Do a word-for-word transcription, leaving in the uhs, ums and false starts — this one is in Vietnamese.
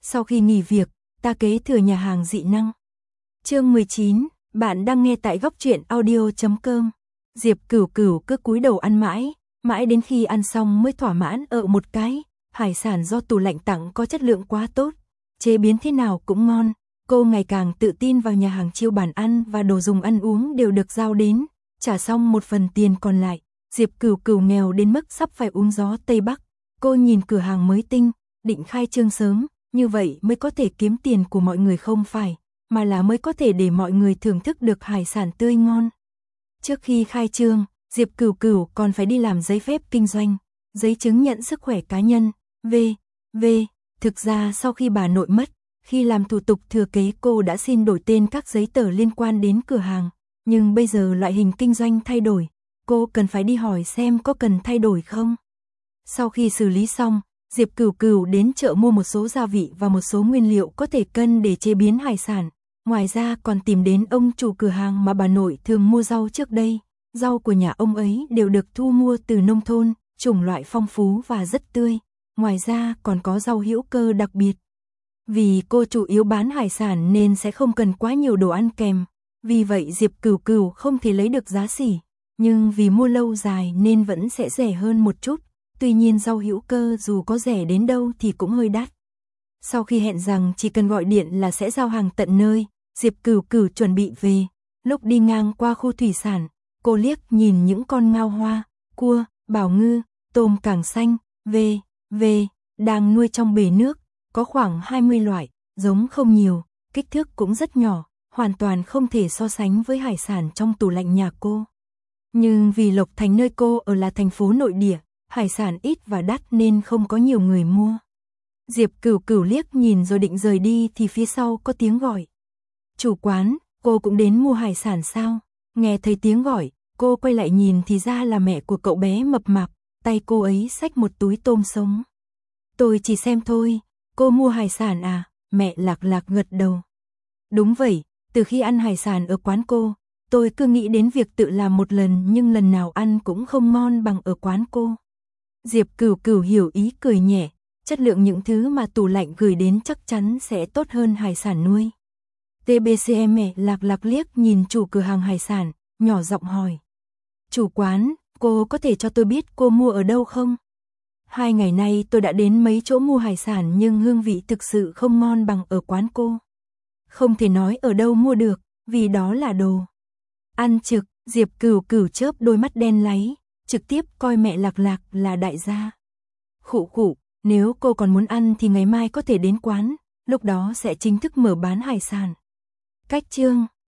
Sau khi nghỉ việc, ta kế thừa nhà hàng dị năng. Chương mười chín, bạn đang nghe tại góc truyện audio chấm com. Diệp Cửu Cửu cứ cúi đầu ăn mãi, mãi đến khi ăn xong mới thỏa mãn ở một cái, hải sản do tủ lạnh tặng có chất lượng quá tốt, chế biến thế nào cũng ngon. Cô ngày càng tự tin vào nhà hàng chiêu bàn ăn và đồ dùng ăn uống đều được giao đến, trả xong một phần tiền còn lại. Diệp Cửu Cửu nghèo đến mức sắp phải uống gió Tây Bắc. Cô nhìn cửa hàng mới tinh, định khai trương sớm, như vậy mới có thể kiếm tiền của mọi người không phải, mà là mới có thể để mọi người thưởng thức được hải sản tươi ngon. Trước khi khai trương, Diệp Cửu Cửu còn phải đi làm giấy phép kinh doanh, giấy chứng nhận sức khỏe cá nhân, vê vê Thực ra sau khi bà nội mất, khi làm thủ tục thừa kế cô đã xin đổi tên các giấy tờ liên quan đến cửa hàng, nhưng bây giờ loại hình kinh doanh thay đổi, cô cần phải đi hỏi xem có cần thay đổi không. Sau khi xử lý xong, Diệp Cửu Cửu đến chợ mua một số gia vị và một số nguyên liệu có thể cân để chế biến hải sản. Ngoài ra còn tìm đến ông chủ cửa hàng mà bà nội thường mua rau trước đây. Rau của nhà ông ấy đều được thu mua từ nông thôn, chủng loại phong phú và rất tươi. Ngoài ra còn có rau hữu cơ đặc biệt. Vì cô chủ yếu bán hải sản nên sẽ không cần quá nhiều đồ ăn kèm. Vì vậy Diệp Cửu Cửu không thể lấy được giá sỉ. Nhưng vì mua lâu dài nên vẫn sẽ rẻ hơn một chút. Tuy nhiên rau hữu cơ dù có rẻ đến đâu thì cũng hơi đắt. Sau khi hẹn rằng chỉ cần gọi điện là sẽ giao hàng tận nơi, Diệp Cửu Cửu chuẩn bị về. Lúc đi ngang qua khu thủy sản, cô liếc nhìn những con ngao hoa, cua, bảo ngư, tôm càng xanh, vê vê đang nuôi trong bể nước, có khoảng hai mươi loại, giống không nhiều, kích thước cũng rất nhỏ, hoàn toàn không thể so sánh với hải sản trong tủ lạnh nhà cô. Nhưng vì Lộc Thành nơi cô ở là thành phố nội địa, hải sản ít và đắt nên không có nhiều người mua. Diệp Cửu Cửu liếc nhìn rồi định rời đi thì phía sau có tiếng gọi. Chủ quán, cô cũng đến mua hải sản sao? Nghe thấy tiếng gọi, cô quay lại nhìn thì ra là mẹ của cậu bé mập mạp, tay cô ấy xách một túi tôm sống. Tôi chỉ xem thôi, cô mua hải sản à? Mẹ Lạc Lạc gật đầu. Đúng vậy, từ khi ăn hải sản ở quán cô, tôi cứ nghĩ đến việc tự làm một lần nhưng lần nào ăn cũng không ngon bằng ở quán cô. Diệp Cửu Cửu hiểu ý cười nhẹ, chất lượng những thứ mà tủ lạnh gửi đến chắc chắn sẽ tốt hơn hải sản nuôi. tê bê xê em Lạc Lạc liếc nhìn chủ cửa hàng hải sản, nhỏ giọng hỏi. Chủ quán, cô có thể cho tôi biết cô mua ở đâu không? Hai ngày nay tôi đã đến mấy chỗ mua hải sản nhưng hương vị thực sự không ngon bằng ở quán cô. Không thể nói ở đâu mua được, vì đó là đồ ăn trực. Diệp Cửu Cửu chớp đôi mắt đen láy, trực tiếp coi mẹ Lạc Lạc là đại gia. Khụ khụ, nếu cô còn muốn ăn thì ngày mai có thể đến quán, lúc đó sẽ chính thức mở bán hải sản. Cách chương